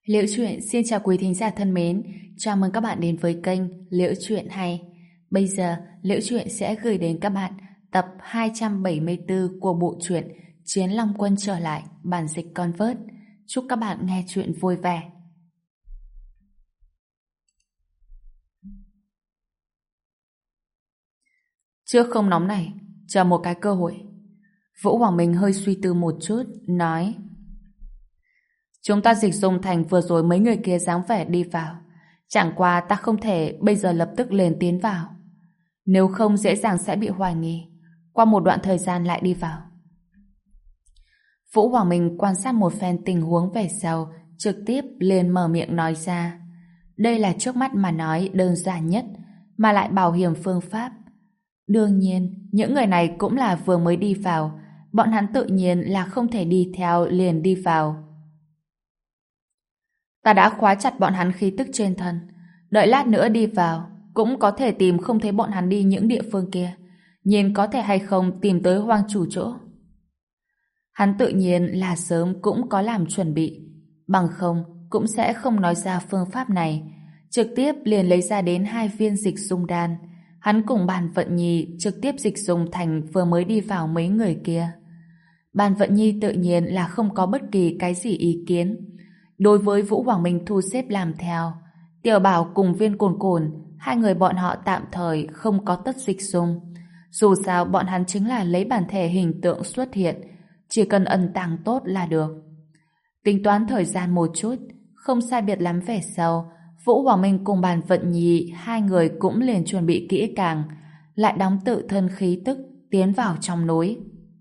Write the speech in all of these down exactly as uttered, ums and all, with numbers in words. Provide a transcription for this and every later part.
Liễu Chuyện xin chào quý thính giả thân mến, chào mừng các bạn đến với kênh Liễu Chuyện Hay. Bây giờ, Liễu Chuyện sẽ gửi đến các bạn tập hai trăm bảy mươi tư của bộ truyện Chiến Long Quân trở lại, bản dịch Convert. Chúc các bạn nghe chuyện vui vẻ. Trước không nóng này, chờ một cái cơ hội. Vũ Hoàng Minh hơi suy tư một chút, nói: Chúng ta dịch dung thành vừa rồi mấy người kia dáng vẻ đi vào. Chẳng qua ta không thể bây giờ lập tức lên tiến vào. Nếu không dễ dàng sẽ bị hoài nghi. Qua một đoạn thời gian lại đi vào. Vũ Hoàng Minh quan sát một phen tình huống về sau, trực tiếp liền mở miệng nói ra. Đây là trước mắt mà nói đơn giản nhất, mà lại bảo hiểm phương pháp. Đương nhiên, những người này cũng là vừa mới đi vào. Bọn hắn tự nhiên là không thể đi theo liền đi vào. Ta đã khóa chặt bọn hắn khí tức trên thân. Đợi lát nữa đi vào, cũng có thể tìm không thấy bọn hắn đi những địa phương kia. Nhìn có thể hay không tìm tới hoang chủ chỗ. Hắn tự nhiên là sớm cũng có làm chuẩn bị. Bằng không, cũng sẽ không nói ra phương pháp này. Trực tiếp liền lấy ra đến hai viên dịch dung đan. Hắn cùng Bàn Vận Nhi trực tiếp dịch dung thành vừa mới đi vào mấy người kia. Bàn Vận Nhi tự nhiên là không có bất kỳ cái gì ý kiến. Đối với Vũ Hoàng Minh thu xếp làm theo, Tiểu Bảo cùng Viên Cồn Cồn, hai người bọn họ tạm thời không có tất dịch dung. Dù sao bọn hắn chính là lấy bản thể hình tượng xuất hiện, chỉ cần ẩn tàng tốt là được. Tính toán thời gian một chút, không sai biệt lắm về sau, Vũ Hoàng Minh cùng Bàn Vận Nhi hai người cũng liền chuẩn bị kỹ càng, lại đóng tự thân khí tức tiến vào trong núi.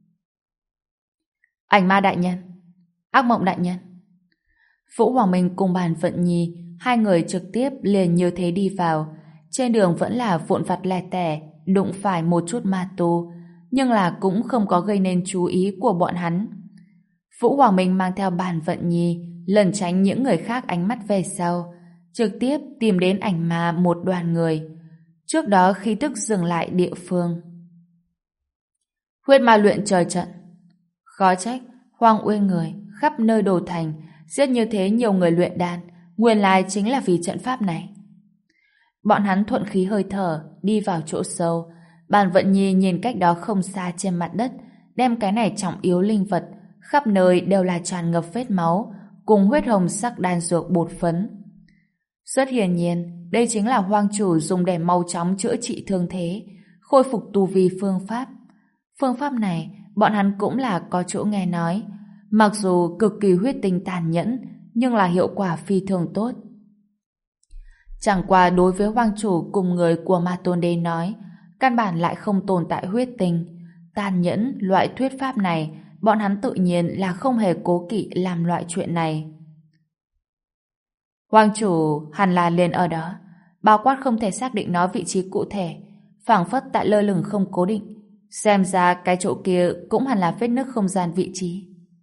Ảnh ma đại nhân, ác mộng đại nhân. Vũ Hoàng Minh cùng Bàn Vận Nhi hai người trực tiếp liền như thế đi vào. Trên đường vẫn là vụn vặt lẻ tẻ, đụng phải một chút ma tu, nhưng là cũng không có gây nên chú ý của bọn hắn. Vũ Hoàng Minh mang theo Bàn Vận Nhi lẩn tránh những người khác ánh mắt về sau, trực tiếp tìm đến ảnh ma một đoàn người. Trước đó khí tức dừng lại địa phương. Huyết ma luyện trời trận. Khó trách Hoang Uy người khắp nơi đổ thành, giết như thế nhiều người luyện đan, nguyên lai chính là vì trận pháp này. Bọn hắn thuận khí hơi thở, đi vào chỗ sâu. Bàn Vận Nhi nhìn cách đó không xa trên mặt đất, đem cái này trọng yếu linh vật, khắp nơi đều là tràn ngập vết máu, cùng huyết hồng sắc đan dược bột phấn. Rất hiển nhiên, đây chính là hoang chủ dùng để mau chóng chữa trị thương thế, khôi phục tu vi phương pháp. Phương pháp này, bọn hắn cũng là có chỗ nghe nói. Mặc dù cực kỳ huyết tinh tàn nhẫn, nhưng là hiệu quả phi thường tốt. Chẳng qua đối với hoang chủ cùng người của Ma Tôn Đế nói, căn bản lại không tồn tại huyết tinh. Tàn nhẫn loại thuyết pháp này, bọn hắn tự nhiên là không hề cố kỵ làm loại chuyện này. Hoang chủ hẳn là liền ở đó, bao quát không thể xác định nó vị trí cụ thể, phảng phất tại lơ lửng không cố định. Xem ra cái chỗ kia cũng hẳn là vết nứt không gian vị trí.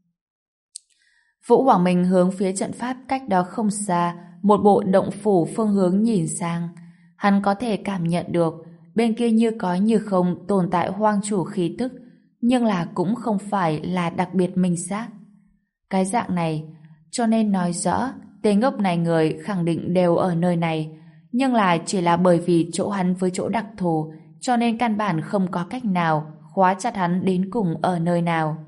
Vũ Hoàng Minh hướng phía trận pháp cách đó không xa, một bộ động phủ phương hướng nhìn sang. Hắn có thể cảm nhận được bên kia như có như không tồn tại hoang chủ khí tức, nhưng là cũng không phải là đặc biệt minh xác. Cái dạng này, cho nên nói rõ tên ngốc này người khẳng định đều ở nơi này, nhưng là chỉ là bởi vì chỗ hắn với chỗ đặc thù, cho nên căn bản không có cách nào khóa chặt hắn đến cùng ở nơi nào.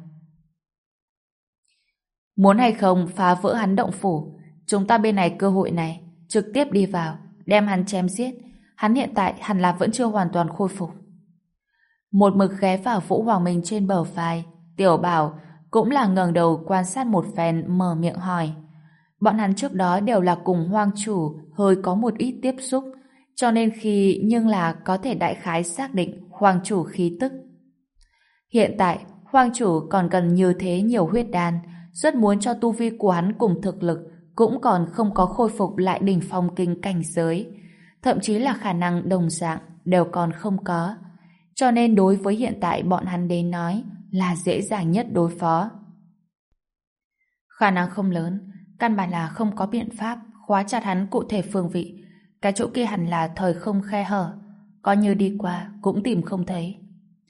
Muốn hay không phá vỡ hắn động phủ, chúng ta bên này cơ hội này, trực tiếp đi vào, đem hắn chém giết. Hắn hiện tại hẳn là vẫn chưa hoàn toàn khôi phục. Một mực ghé vào Vũ Hoàng Minh trên bờ vai, Tiểu Bảo cũng là ngẩng đầu quan sát một phen, mở miệng hỏi. Bọn hắn trước đó đều là cùng hoang chủ hơi có một ít tiếp xúc, cho nên khi nhưng là có thể đại khái xác định hoang chủ khí tức. Hiện tại, hoang chủ còn cần như thế nhiều huyết đan, rất muốn cho tu vi của hắn cùng thực lực cũng còn không có khôi phục lại đỉnh phong kinh cảnh giới, thậm chí là khả năng đồng dạng đều còn không có, cho nên đối với hiện tại bọn hắn đến nói là dễ dàng nhất đối phó. Khả năng không lớn, căn bản là không có biện pháp khóa chặt hắn cụ thể phương vị. Cái chỗ kia hẳn là thời không khe hở, coi như đi qua cũng tìm không thấy.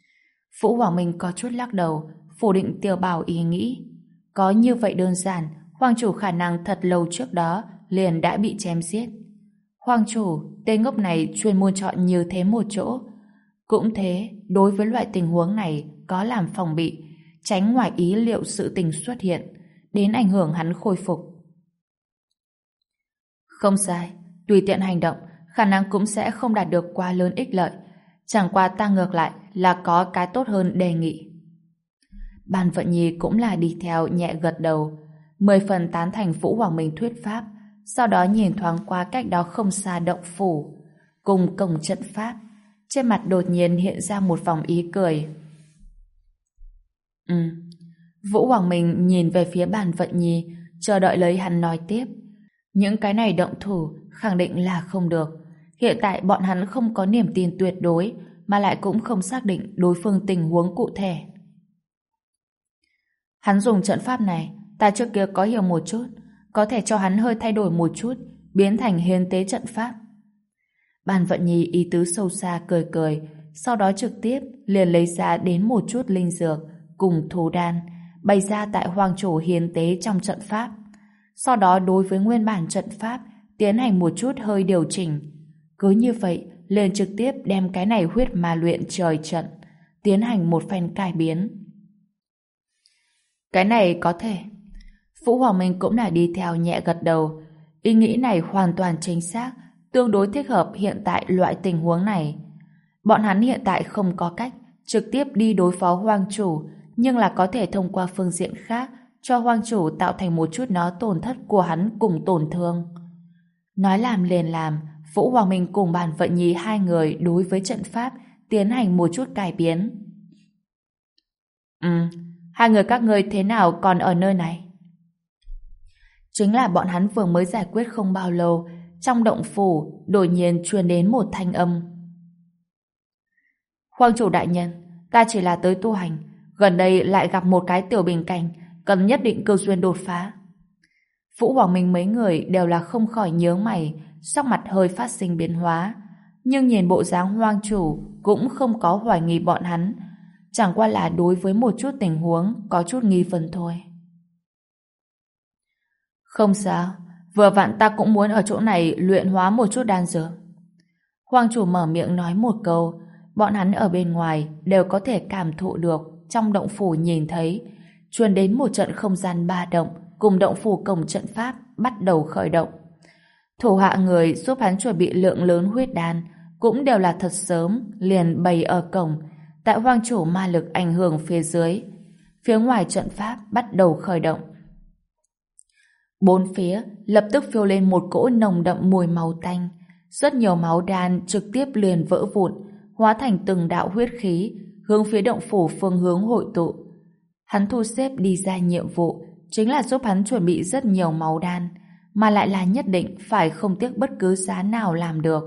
Vũ Hoàng Minh có chút lắc đầu, phủ định Tiểu Bảo ý nghĩ. Có như vậy đơn giản, Hoàng chủ khả năng thật lâu trước đó liền đã bị chém giết. Hoàng chủ, tên ngốc này chuyên môn chọn như thế một chỗ. Cũng thế, đối với loại tình huống này có làm phòng bị, tránh ngoài ý liệu sự tình xuất hiện, đến ảnh hưởng hắn khôi phục. Không sai, tùy tiện hành động, khả năng cũng sẽ không đạt được quá lớn ích lợi. Chẳng qua ta ngược lại là có cái tốt hơn đề nghị. Bàn Vận Nhi cũng là đi theo nhẹ gật đầu, mười phần tán thành Vũ Hoàng Minh thuyết pháp, sau đó nhìn thoáng qua cách đó không xa động phủ, cùng cổng trận pháp. Trên mặt đột nhiên hiện ra một vòng ý cười. Ừ. Vũ Hoàng Minh nhìn về phía Bàn Vận Nhi, chờ đợi lấy hắn nói tiếp. Những cái này động thủ khẳng định là không được. Hiện tại bọn hắn không có niềm tin tuyệt đối, mà lại cũng không xác định đối phương tình huống cụ thể. Hắn dùng trận pháp này, ta trước kia có hiểu một chút, có thể cho hắn hơi thay đổi một chút, biến thành hiến tế trận pháp. Bàn Vận Nhi ý tứ sâu xa cười cười, sau đó trực tiếp liền lấy ra đến một chút linh dược cùng thú đan, bày ra tại Hoàng chủ hiến tế trong trận pháp. Sau đó đối với nguyên bản trận pháp tiến hành một chút hơi điều chỉnh. Cứ như vậy, liền trực tiếp đem cái này huyết ma luyện trời trận, tiến hành một phen cải biến. Cái này có thể. Vũ Hoàng Minh cũng là đi theo nhẹ gật đầu. Ý nghĩ này hoàn toàn chính xác, tương đối thích hợp hiện tại loại tình huống này. Bọn hắn hiện tại không có cách trực tiếp đi đối phó Hoàng chủ, nhưng là có thể thông qua phương diện khác cho Hoàng chủ tạo thành một chút nó tổn thất của hắn cùng tổn thương. Nói làm liền làm, Vũ Hoàng Minh cùng Bàn Vận Nhi hai người đối với trận pháp tiến hành một chút cải biến. Ừ, hai người các ngươi thế nào còn ở nơi này? Chính là bọn hắn vừa mới giải quyết không bao lâu, trong động phủ đột nhiên truyền đến một thanh âm. Hoàng chủ đại nhân, ta chỉ là tới tu hành, gần đây lại gặp một cái tiểu bình cảnh, cần nhất định cơ duyên đột phá. Vũ Hoàng Minh mấy người đều là không khỏi nhướng mày, sắc mặt hơi phát sinh biến hóa, nhưng nhìn bộ dáng Hoàng chủ cũng không có hoài nghi bọn hắn, chẳng qua là đối với một chút tình huống có chút nghi vấn thôi. Không sao, vừa vặn ta cũng muốn ở chỗ này luyện hóa một chút đan dược. Hoàng chủ mở miệng nói một câu, bọn hắn ở bên ngoài đều có thể cảm thụ được trong động phủ nhìn thấy, truyền đến một trận không gian ba động cùng động phủ cổng trận pháp bắt đầu khởi động. Thủ hạ người giúp hắn chuẩn bị lượng lớn huyết đan cũng đều là thật sớm liền bày ở cổng, tại Hoàng chủ ma lực ảnh hưởng phía dưới. Phía ngoài trận pháp bắt đầu khởi động. Bốn phía lập tức phiêu lên một cỗ nồng đậm mùi máu tanh, rất nhiều máu đan trực tiếp liền vỡ vụn, hóa thành từng đạo huyết khí, hướng phía động phủ phương hướng hội tụ. Hắn thu xếp đi ra nhiệm vụ, chính là giúp hắn chuẩn bị rất nhiều máu đan, mà lại là nhất định phải không tiếc bất cứ giá nào làm được.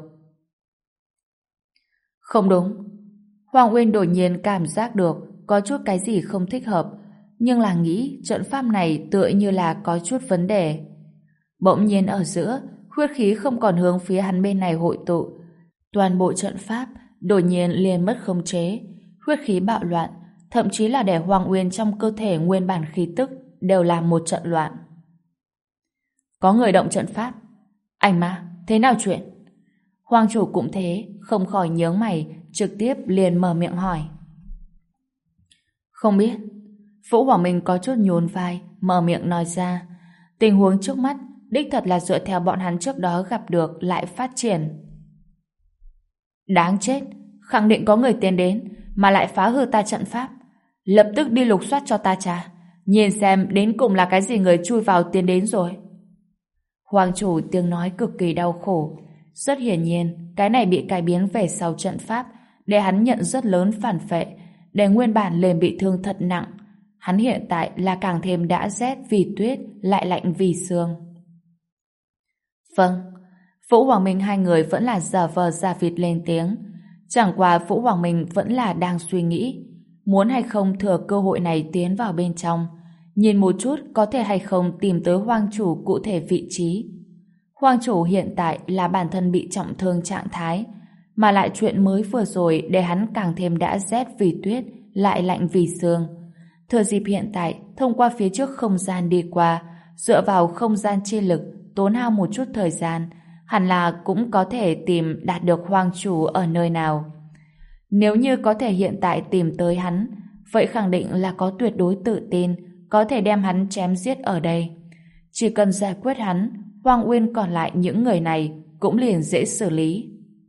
Không đúng. Hoàng Uyên đột nhiên cảm giác được có chút cái gì không thích hợp, nhưng là nghĩ trận pháp này tựa như là có chút vấn đề. Bỗng nhiên ở giữa, huyết khí không còn hướng phía hắn bên này hội tụ. Toàn bộ trận pháp đột nhiên liền mất khống chế, huyết khí bạo loạn, thậm chí là để Hoàng Uyên trong cơ thể nguyên bản khí tức đều là một trận loạn. Có người động trận pháp. Anh ma, thế nào chuyện? Hoàng chủ cũng thế, không khỏi nhướng mày, trực tiếp liền mở miệng hỏi. Không biết. Vũ Hoàng Minh có chút nhún vai, mở miệng nói ra. Tình huống trước mắt, đích thật là dựa theo bọn hắn trước đó gặp được lại phát triển. Đáng chết, khẳng định có người tiến đến, mà lại phá hư ta trận pháp. Lập tức đi lục soát cho ta tra, nhìn xem đến cùng là cái gì người chui vào tiến đến rồi. Hoàng chủ tiếng nói cực kỳ đau khổ. Rất hiển nhiên, cái này bị cải biến về sau trận pháp, để hắn nhận rất lớn phản phệ, để nguyên bản liền bị thương thật nặng. Hắn hiện tại là càng thêm đã rét vì tuyết, lại lạnh vì sương. Vâng, Vũ Hoàng Minh hai người vẫn là giả vờ giả vịt lên tiếng. Chẳng qua Vũ Hoàng Minh vẫn là đang suy nghĩ, muốn hay không thừa cơ hội này tiến vào bên trong, nhìn một chút có thể hay không tìm tới Hoàng chủ cụ thể vị trí. Hoàng chủ hiện tại là bản thân bị trọng thương trạng thái, mà lại chuyện mới vừa rồi để hắn càng thêm đã rét vì tuyết, lại lạnh vì sương. Thừa dịp hiện tại, thông qua phía trước không gian đi qua, dựa vào không gian chi lực, tốn hao một chút thời gian, hẳn là cũng có thể tìm đạt được hoàng chủ ở nơi nào. Nếu như có thể hiện tại tìm tới hắn, vậy khẳng định là có tuyệt đối tự tin có thể đem hắn chém giết ở đây. Chỉ cần giải quyết hắn, Hoang Uyên còn lại những người này cũng liền dễ xử lý.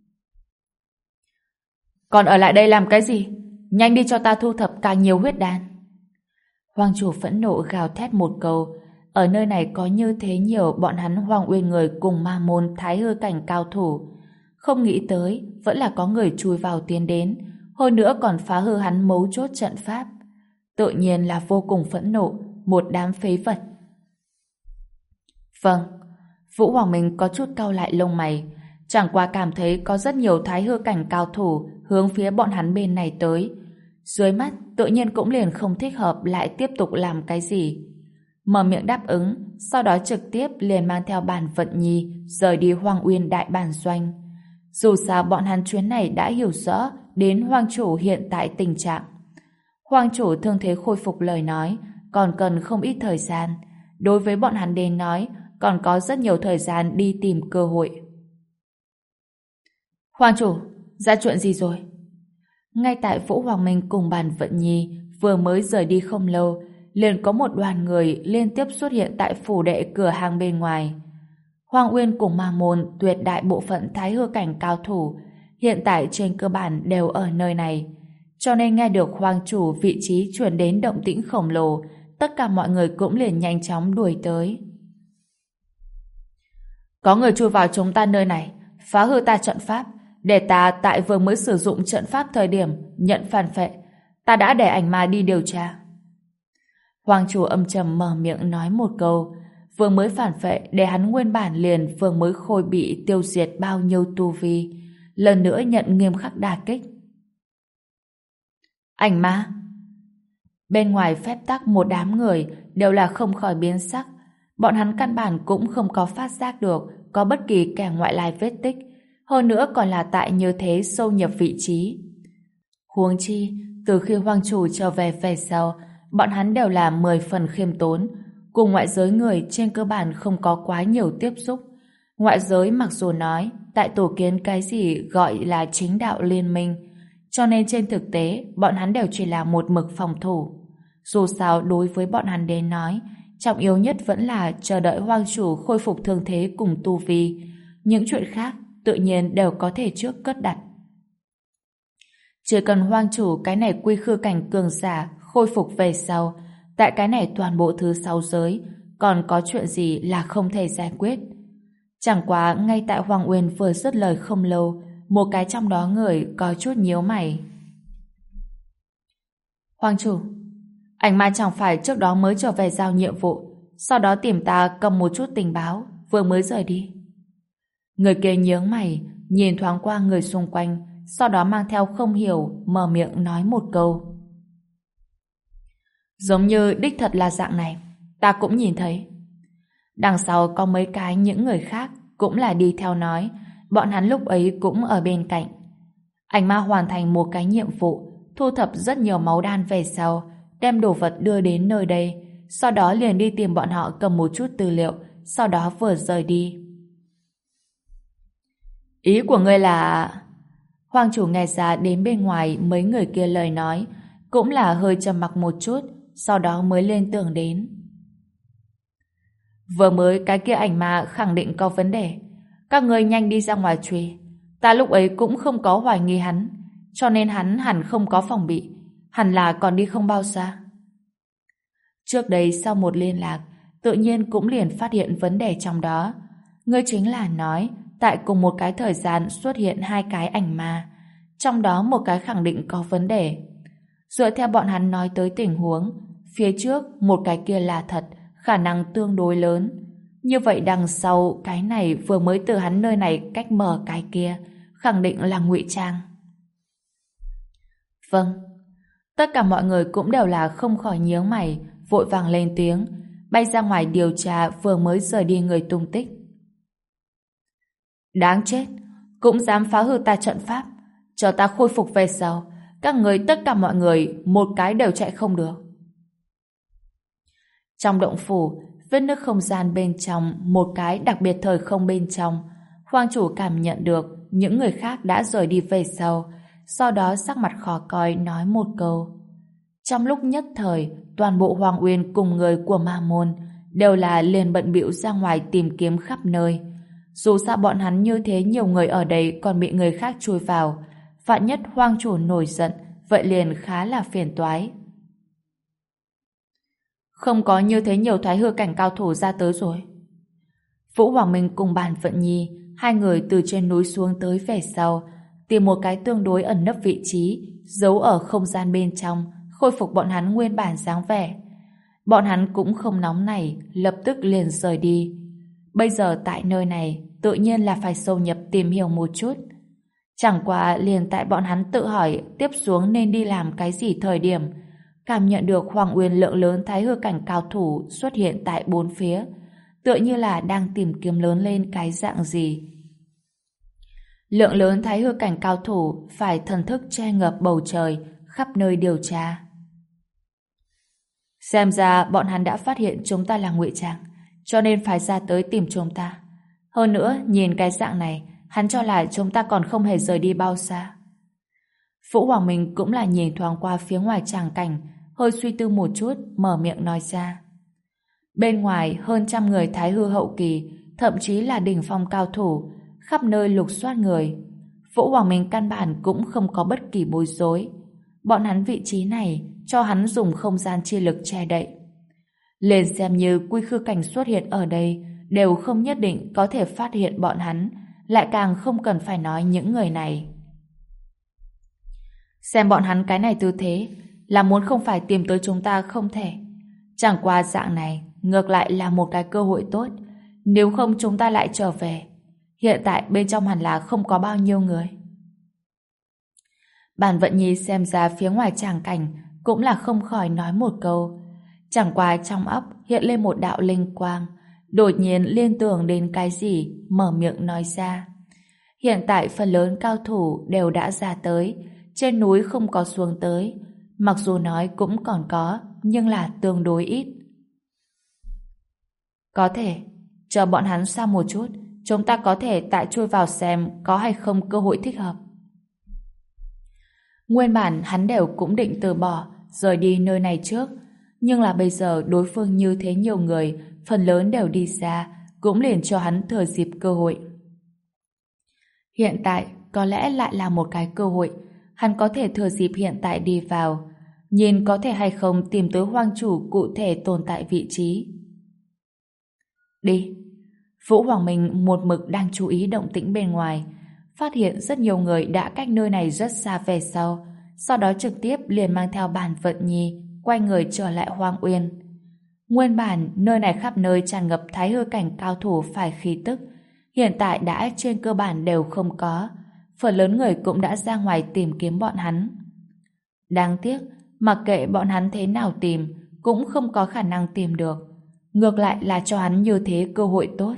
Còn ở lại đây làm cái gì? Nhanh đi cho ta thu thập càng nhiều huyết đan. Hoàng chủ phẫn nộ gào thét một câu. Ở nơi này có như thế nhiều bọn hắn Hoang Uyên người cùng ma môn thái hư cảnh cao thủ. Không nghĩ tới vẫn là có người chui vào tiến đến, hơn nữa còn phá hư hắn mấu chốt trận pháp. Tự nhiên là vô cùng phẫn nộ, một đám phế vật. Vâng. Vũ Hoàng Minh có chút cau lại lông mày, chẳng qua cảm thấy có rất nhiều thái hư cảnh cao thủ hướng phía bọn hắn bên này tới. Dưới mắt tự nhiên cũng liền không thích hợp lại tiếp tục làm cái gì. Mở miệng đáp ứng, sau đó trực tiếp liền mang theo Bàn Vận Nhi rời đi Hoang Uyên đại bản doanh. Dù sao bọn hắn chuyến này đã hiểu rõ đến Hoàng chủ hiện tại tình trạng. Hoàng chủ thương thế khôi phục lời nói, còn cần không ít thời gian. Đối với bọn hắn đến nói, còn có rất nhiều thời gian đi tìm cơ hội. Hoàng chủ, ra chuyện gì rồi? Ngay tại Vũ Hoàng Minh cùng Bàn Vận Nhi vừa mới rời đi không lâu, liền có một đoàn người liên tiếp xuất hiện tại phủ đệ cửa hàng bên ngoài. Hoang Uyên cùng Ma Môn tuyệt đại bộ phận thái hư cảnh cao thủ hiện tại trên cơ bản đều ở nơi này, cho nên nghe được Hoàng chủ vị trí chuyển đến động tĩnh khổng lồ, tất cả mọi người cũng liền nhanh chóng đuổi tới. Có người chui vào chúng ta nơi này, phá hư ta trận pháp, để ta tại vừa mới sử dụng trận pháp thời điểm nhận phản phệ. Ta đã để ảnh ma đi điều tra. Hoàng chủ âm trầm mở miệng nói một câu, vừa mới phản phệ để hắn nguyên bản liền vừa mới khôi bị tiêu diệt bao nhiêu tu vi, lần nữa nhận nghiêm khắc đả kích. Ảnh ma? Bên ngoài phép tắc một đám người đều là không khỏi biến sắc. Bọn hắn căn bản cũng không có phát giác được có bất kỳ kẻ ngoại lai vết tích, hơn nữa còn là tại như thế sâu nhập vị trí. Huống chi, từ khi Hoàng chủ trở về về sau, bọn hắn đều là mười phần khiêm tốn, cùng ngoại giới người trên cơ bản không có quá nhiều tiếp xúc. Ngoại giới mặc dù nói tại tổ kiến cái gì gọi là chính đạo liên minh, cho nên trên thực tế bọn hắn đều chỉ là một mực phòng thủ. Dù sao đối với bọn hắn đến nói, trọng yếu nhất vẫn là chờ đợi Hoàng chủ khôi phục thương thế cùng tu vi. Những chuyện khác tự nhiên đều có thể trước cất đặt. Chỉ cần Hoàng chủ cái này quy khư cảnh cường giả khôi phục về sau, tại cái này toàn bộ thứ sáu giới còn có chuyện gì là không thể giải quyết. Chẳng quá ngay tại Hoàng Uyên vừa dứt lời không lâu, một cái trong đó người có chút nhíu mày. Hoàng chủ, ảnh ma chẳng phải trước đó mới trở về giao nhiệm vụ, sau đó tìm ta cầm một chút tình báo, vừa mới rời đi. Người kia nhướng mày, nhìn thoáng qua người xung quanh, sau đó mang theo không hiểu, mở miệng nói một câu. Giống như đích thật là dạng này, ta cũng nhìn thấy. Đằng sau có mấy cái những người khác cũng là đi theo nói, bọn hắn lúc ấy cũng ở bên cạnh. Ảnh ma hoàn thành một cái nhiệm vụ, thu thập rất nhiều máu đan về sau, đem đồ vật đưa đến nơi đây, sau đó liền đi tìm bọn họ cầm một chút tư liệu, sau đó vừa rời đi. Ý của ngươi là... Hoàng chủ nghe ra đến bên ngoài mấy người kia lời nói, cũng là hơi trầm mặc một chút, sau đó mới lên tưởng đến. Vừa mới cái kia ảnh ma khẳng định có vấn đề. Các ngươi nhanh đi ra ngoài truy. Ta lúc ấy cũng không có hoài nghi hắn, cho nên hắn hẳn không có phòng bị, hẳn là còn đi không bao xa. Trước đây sau một liên lạc, tự nhiên cũng liền phát hiện vấn đề trong đó. Ngươi chính là nói tại cùng một cái thời gian xuất hiện hai cái ảnh ma, trong đó một cái khẳng định có vấn đề. Dựa theo bọn hắn nói tới tình huống, phía trước một cái kia là thật, khả năng tương đối lớn. Như vậy đằng sau cái này vừa mới từ hắn nơi này cách mở cái kia, khẳng định là ngụy trang. Vâng. Tất cả mọi người cũng đều là không khỏi nhướng mày, vội vàng lên tiếng, bay ra ngoài điều tra vừa mới rời đi người tung tích. Đáng chết, cũng dám phá hư ta trận pháp, chờ ta khôi phục về sau, các người tất cả mọi người một cái đều chạy không được. Trong động phủ, vết nứt không gian bên trong một cái đặc biệt thời không bên trong. Hoàng chủ cảm nhận được những người khác đã rời đi về sau, sau đó sắc mặt khó coi nói một câu. Trong lúc nhất thời, toàn bộ Hoàng Uyên cùng người của Ma Môn đều là liền bận bịu ra ngoài tìm kiếm khắp nơi. Dù sao bọn hắn như thế nhiều người ở đây còn bị người khác chui vào, vạn nhất Hoàng chủ nổi giận, vậy liền khá là phiền toái. Không có như thế nhiều thái hư cảnh cao thủ ra tới rồi. Vũ Hoàng Minh cùng Bàn Vận Nhi, hai người từ trên núi xuống tới về sau, tìm một cái tương đối ẩn nấp vị trí, giấu ở không gian bên trong, khôi phục bọn hắn nguyên bản dáng vẻ. Bọn hắn cũng không nóng nảy, lập tức liền rời đi. Bây giờ tại nơi này, tự nhiên là phải sâu nhập tìm hiểu một chút. Chẳng qua liền tại bọn hắn tự hỏi tiếp xuống nên đi làm cái gì thời điểm, cảm nhận được Hoàng Uyên lượng lớn thái hư cảnh cao thủ xuất hiện tại bốn phía, tựa như là đang tìm kiếm lớn lên cái dạng gì. Lượng lớn thái hư cảnh cao thủ phải thần thức che ngập bầu trời, khắp nơi điều tra. Xem ra bọn hắn đã phát hiện chúng ta là ngụy trang, cho nên phải ra tới tìm chúng ta. Hơn nữa, nhìn cái dạng này, hắn cho là chúng ta còn không hề rời đi bao xa. Vũ Hoàng Minh cũng là nhìn thoáng qua phía ngoài tràng cảnh, hơi suy tư một chút, mở miệng nói ra. Bên ngoài hơn trăm người thái hư hậu kỳ, thậm chí là đỉnh phong cao thủ, khắp nơi lục soát người. Vũ Hoàng Minh căn bản cũng không có bất kỳ bối rối. Bọn hắn vị trí này cho hắn dùng không gian chi lực che đậy. Lên xem như quy khư cảnh xuất hiện ở đây đều không nhất định có thể phát hiện bọn hắn, lại càng không cần phải nói những người này. Xem bọn hắn cái này tư thế là muốn không phải tìm tới chúng ta không thể. Chẳng qua dạng này ngược lại là một cái cơ hội tốt, nếu không chúng ta lại trở về. Hiện tại bên trong hẳn là không có bao nhiêu người. Bàn Vận Nhi xem ra phía ngoài tràng cảnh cũng là không khỏi nói một câu. Chẳng qua trong óc hiện lên một đạo linh quang, đột nhiên liên tưởng đến cái gì, mở miệng nói ra. Hiện tại phần lớn cao thủ đều đã ra tới, trên núi không có xuống tới. Mặc dù nói cũng còn có, nhưng là tương đối ít. Có thể, chờ bọn hắn xa một chút, chúng ta có thể tại chui vào xem có hay không cơ hội thích hợp. Nguyên bản hắn đều cũng định từ bỏ, rời đi nơi này trước. Nhưng là bây giờ đối phương như thế nhiều người, phần lớn đều đi xa, cũng liền cho hắn thừa dịp cơ hội. Hiện tại, có lẽ lại là một cái cơ hội, hắn có thể thừa dịp hiện tại đi vào, nhìn có thể hay không tìm tới hoang chủ cụ thể tồn tại vị trí. Đi. Vũ Hoàng Minh một mực đang chú ý động tĩnh bên ngoài, phát hiện rất nhiều người đã cách nơi này rất xa về sau, sau đó trực tiếp liền mang theo Bàn Vận Nhi quay người trở lại Hoang Uyên. Nguyên bản nơi này khắp nơi tràn ngập thái hư cảnh cao thủ phải khí tức, hiện tại đã trên cơ bản đều không có, phần lớn người cũng đã ra ngoài tìm kiếm bọn hắn. Đáng tiếc, mặc kệ bọn hắn thế nào tìm, cũng không có khả năng tìm được, ngược lại là cho hắn như thế cơ hội tốt.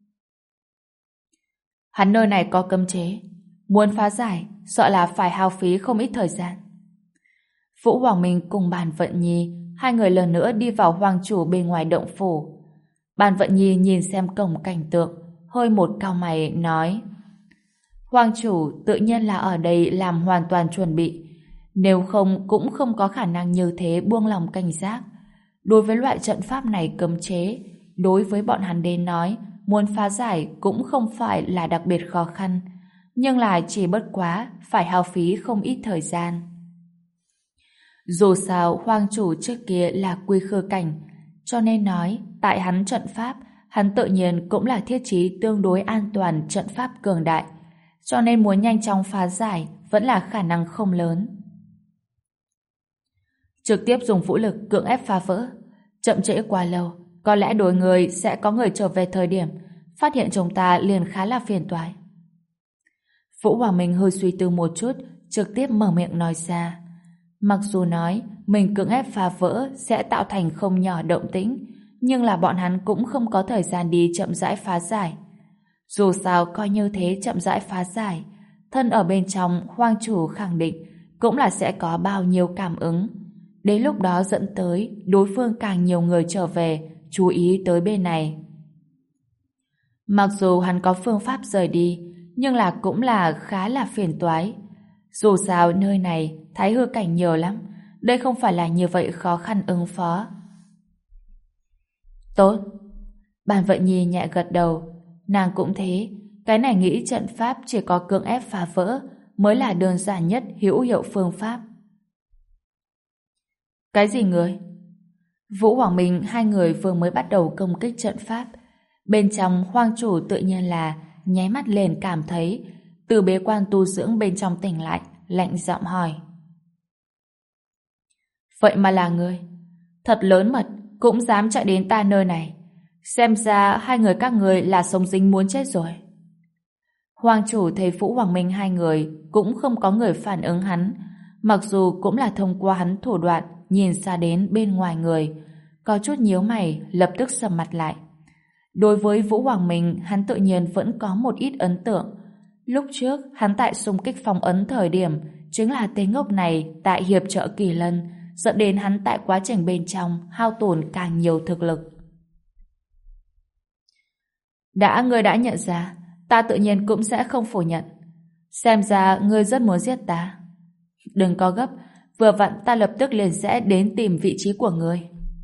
Hắn nơi này có cấm chế, muốn phá giải, sợ là phải hao phí không ít thời gian. Vũ Hoàng Minh cùng Bàn Vận Nhi, hai người lần nữa đi vào hoàng chủ bên ngoài động phủ. Bàn Vận Nhi nhìn xem cổng cảnh tượng, hơi một cau mày nói: Hoàng chủ tự nhiên là ở đây làm hoàn toàn chuẩn bị, nếu không cũng không có khả năng như thế buông lòng cảnh giác. Đối với loại trận pháp này cấm chế, đối với bọn hắn đến nói, muốn phá giải cũng không phải là đặc biệt khó khăn, nhưng là chỉ bất quá phải hao phí không ít thời gian. Dù sao hoàng chủ trước kia là quy khư cảnh, cho nên nói tại hắn trận pháp, hắn tự nhiên cũng là thiết trí tương đối an toàn trận pháp cường đại, cho nên muốn nhanh chóng phá giải vẫn là khả năng không lớn. Trực tiếp dùng vũ lực cưỡng ép phá vỡ, chậm trễ quá lâu, có lẽ đối người sẽ có người trở về thời điểm phát hiện chúng ta liền khá là phiền toái. Vũ Hoàng Minh hơi suy tư một chút, trực tiếp mở miệng nói ra. Mặc dù nói mình cưỡng ép phá vỡ sẽ tạo thành không nhỏ động tĩnh, nhưng là bọn hắn cũng không có thời gian đi chậm rãi phá giải. Dù sao coi như thế chậm rãi phá giải, thân ở bên trong hoang chủ khẳng định cũng là sẽ có bao nhiêu cảm ứng. Đến lúc đó dẫn tới đối phương càng nhiều người trở về, chú ý tới bên này. Mặc dù hắn có phương pháp rời đi, nhưng là cũng là khá là phiền toái. Dù sao nơi này thái hư cảnh nhiều lắm, đây không phải là như vậy khó khăn ứng phó. Tốt. Bàn Vận Nhi nhẹ gật đầu. Nàng cũng thế, cái này nghĩ trận pháp chỉ có cưỡng ép phá vỡ mới là đơn giản nhất hữu hiệu phương pháp. Cái gì người? Vũ Hoàng Minh hai người vừa mới bắt đầu công kích trận pháp. Bên trong Hoang Chủ tự nhiên là nháy mắt lên cảm thấy từ bế quan tu dưỡng bên trong tỉnh lại, lạnh giọng hỏi. Vậy mà là người, thật lớn mật, cũng dám chạy đến ta nơi này. Xem ra hai người các người là sống dính muốn chết rồi. Hoàng Chủ thấy Vũ Hoàng Minh hai người cũng không có người phản ứng hắn, mặc dù cũng là thông qua hắn thủ đoạn nhìn xa đến bên ngoài người, có chút nhíu mày lập tức sầm mặt lại. Đối với Vũ Hoàng Minh, hắn tự nhiên vẫn có một ít ấn tượng. Lúc trước, hắn tại xung kích phong ấn thời điểm, chính là tên ngốc này tại hiệp trợ Kỳ Lân, dẫn đến hắn tại quá trình bên trong hao tổn càng nhiều thực lực. Đã ngươi đã nhận ra, ta tự nhiên cũng sẽ không phủ nhận. Xem ra ngươi rất muốn giết ta. Đừng có gấp, vừa vặn ta lập tức liền sẽ đến tìm vị trí của ngươi.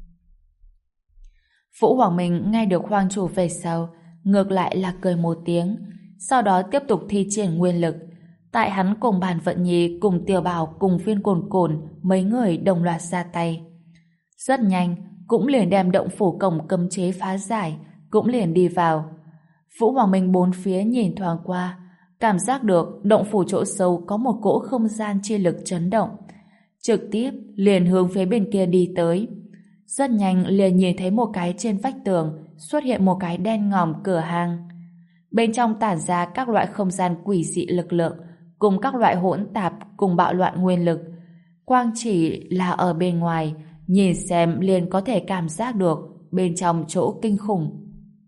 Vũ Hoàng Minh nghe được Hoàng Chủ về sau, ngược lại là cười một tiếng, sau đó tiếp tục thi triển nguyên lực. Tại hắn cùng Bàn Vận Nhi cùng Tiểu Bảo cùng Viên Cồn Cồn mấy người đồng loạt ra tay. Rất nhanh, cũng liền đem động phủ cổng cấm chế phá giải, cũng liền đi vào. Vũ Hoàng Minh bốn phía nhìn thoáng qua, cảm giác được động phủ chỗ sâu có một cỗ không gian chi lực chấn động, trực tiếp liền hướng phía bên kia đi tới. Rất nhanh liền nhìn thấy một cái trên vách tường xuất hiện một cái đen ngòm cửa hàng. Bên trong tản ra các loại không gian quỷ dị lực lượng cùng các loại hỗn tạp cùng bạo loạn nguyên lực. Quang chỉ là ở bên ngoài, nhìn xem liền có thể cảm giác được bên trong chỗ kinh khủng.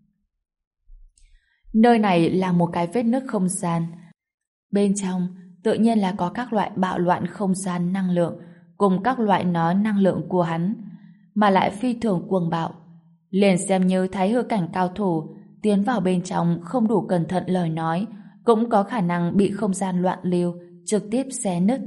Nơi này là một cái vết nứt không gian. Bên trong tự nhiên là có các loại bạo loạn không gian năng lượng cùng các loại nó năng lượng của hắn, mà lại phi thường cuồng bạo. Liền xem như thái hư cảnh cao thủ tiến vào bên trong không đủ cẩn thận lời nói cũng có khả năng bị không gian loạn lưu trực tiếp xé nứt.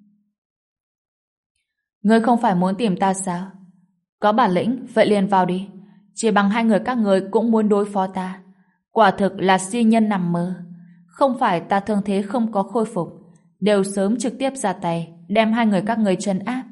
Ngươi không phải muốn tìm ta sao? Có bản lĩnh vậy liền vào đi. Chỉ bằng hai người các ngươi cũng muốn đối phó ta, quả thực là si nhân nằm mơ. Không phải ta thương thế không có khôi phục, đều sớm trực tiếp ra tay đem hai người các ngươi trấn áp.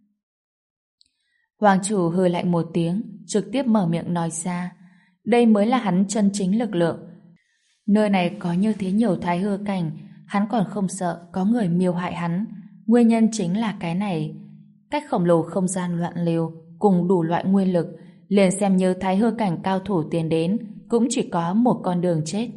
Hoàng Chủ hừ lạnh một tiếng, trực tiếp mở miệng nói ra. Đây mới là hắn chân chính lực lượng. Nơi này có như thế nhiều thái hư cảnh, hắn còn không sợ có người mưu hại hắn. Nguyên nhân chính là cái này. Cách khổng lồ không gian loạn lưu cùng đủ loại nguyên lực, liền xem như thái hư cảnh cao thủ tiến đến cũng chỉ có một con đường chết.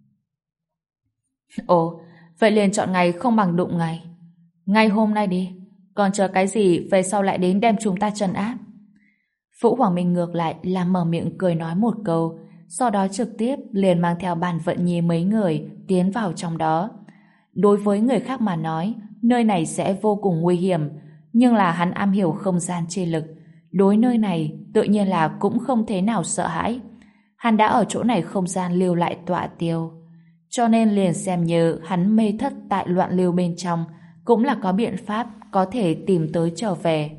Ồ, vậy liền chọn ngày không bằng đụng ngày. Ngay hôm nay đi, còn chờ cái gì về sau lại đến đem chúng ta trấn áp. Vũ Hoàng Minh ngược lại là mở miệng cười nói một câu, sau đó trực tiếp liền mang theo Bàn Vận Nhi mấy người tiến vào trong đó. Đối với người khác mà nói, nơi này sẽ vô cùng nguy hiểm, nhưng là hắn am hiểu không gian chi lực, đối nơi này tự nhiên là cũng không thế nào sợ hãi. Hắn đã ở chỗ này không gian lưu lại tọa tiêu, cho nên liền xem như hắn mê thất tại loạn lưu bên trong cũng là có biện pháp có thể tìm tới trở về.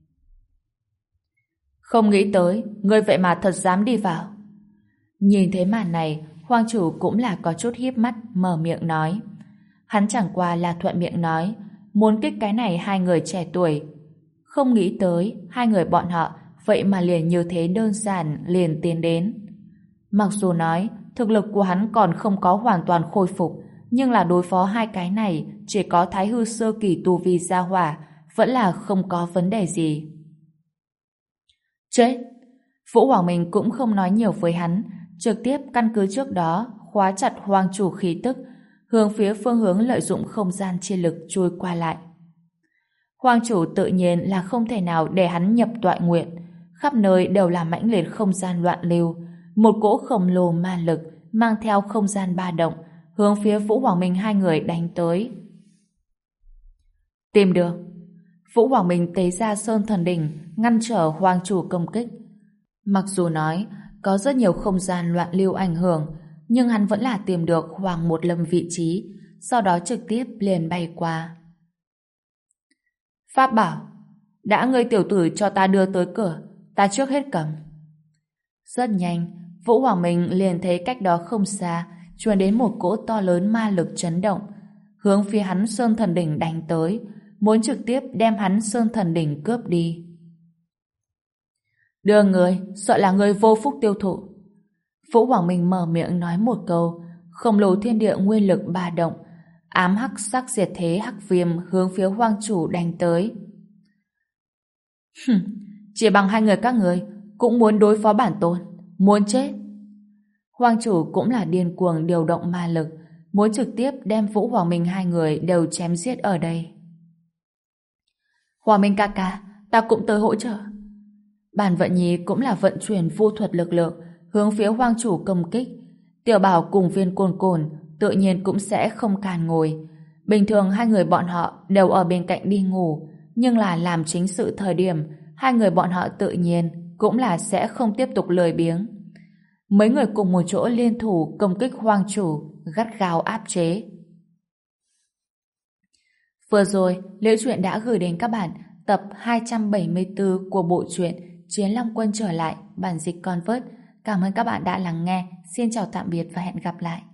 Không nghĩ tới ngươi vậy mà thật dám đi vào. Nhìn thấy màn này, Hoàng Chủ cũng là có chút híp mắt mở miệng nói. Hắn chẳng qua là thuận miệng nói muốn kích cái này hai người trẻ tuổi, không nghĩ tới hai người bọn họ vậy mà liền như thế đơn giản liền tiến đến. Mặc dù nói thực lực của hắn còn không có hoàn toàn khôi phục, nhưng là đối phó hai cái này chỉ có thái hư sơ kỳ tu vi gia hỏa vẫn là không có vấn đề gì. Chết! Vũ Hoàng Minh cũng không nói nhiều với hắn, trực tiếp căn cứ trước đó khóa chặt Hoàng Chủ khí tức, hướng phía phương hướng lợi dụng không gian chi lực trôi qua lại. Hoàng Chủ tự nhiên là không thể nào để hắn nhập tọa nguyện, khắp nơi đều là mãnh liệt không gian loạn lưu, một cỗ khổng lồ ma lực mang theo không gian ba động hướng phía Vũ Hoàng Minh hai người đánh tới. Tìm được. Vũ Hoàng Minh tế ra Sơn Thần Đỉnh ngăn trở Hoàng Chủ công kích. Mặc dù nói có rất nhiều không gian loạn lưu ảnh hưởng, nhưng hắn vẫn là tìm được Hoàng Một Lâm vị trí, sau đó trực tiếp liền bay qua. Pháp bảo, đã ngươi tiểu tử cho ta đưa tới cửa, ta trước hết cầm. Rất nhanh, Vũ Hoàng Minh liền thấy cách đó không xa truyền đến một cỗ to lớn ma lực chấn động, hướng phía hắn Sơn Thần Đỉnh đánh tới, muốn trực tiếp đem hắn Sơn Thần Đỉnh cướp đi. Đưa người, sợ là người vô phúc tiêu thụ. Vũ Hoàng Minh mở miệng nói một câu, khổng lồ thiên địa nguyên lực ba động, ám hắc sắc diệt thế hắc viêm hướng phía Hoang chủ đánh tới. Hừm, chỉ bằng hai người các người cũng muốn đối phó bản tôn, muốn chết. Hoang chủ cũng là điên cuồng điều động ma lực, muốn trực tiếp đem Vũ Hoàng Minh hai người đều chém giết ở đây. Hoàng Minh ca ca, ta cũng tới hỗ trợ. Bàn Vận Nhi cũng là vận chuyển vô thuật lực lượng hướng phía Hoang chủ công kích. Tiểu Bảo cùng Viên Côn Côn tự nhiên cũng sẽ không càn ngồi. Bình thường hai người bọn họ đều ở bên cạnh đi ngủ, nhưng là làm chính sự thời điểm, hai người bọn họ tự nhiên cũng là sẽ không tiếp tục lười biếng. Mấy người cùng một chỗ liên thủ công kích Hoang chủ, gắt gao áp chế. Vừa rồi, Liễu Chuyện đã gửi đến các bạn tập hai trăm bảy mươi tư của bộ truyện Chiến Long Quân trở lại, bản dịch Convert. Cảm ơn các bạn đã lắng nghe. Xin chào tạm biệt và hẹn gặp lại.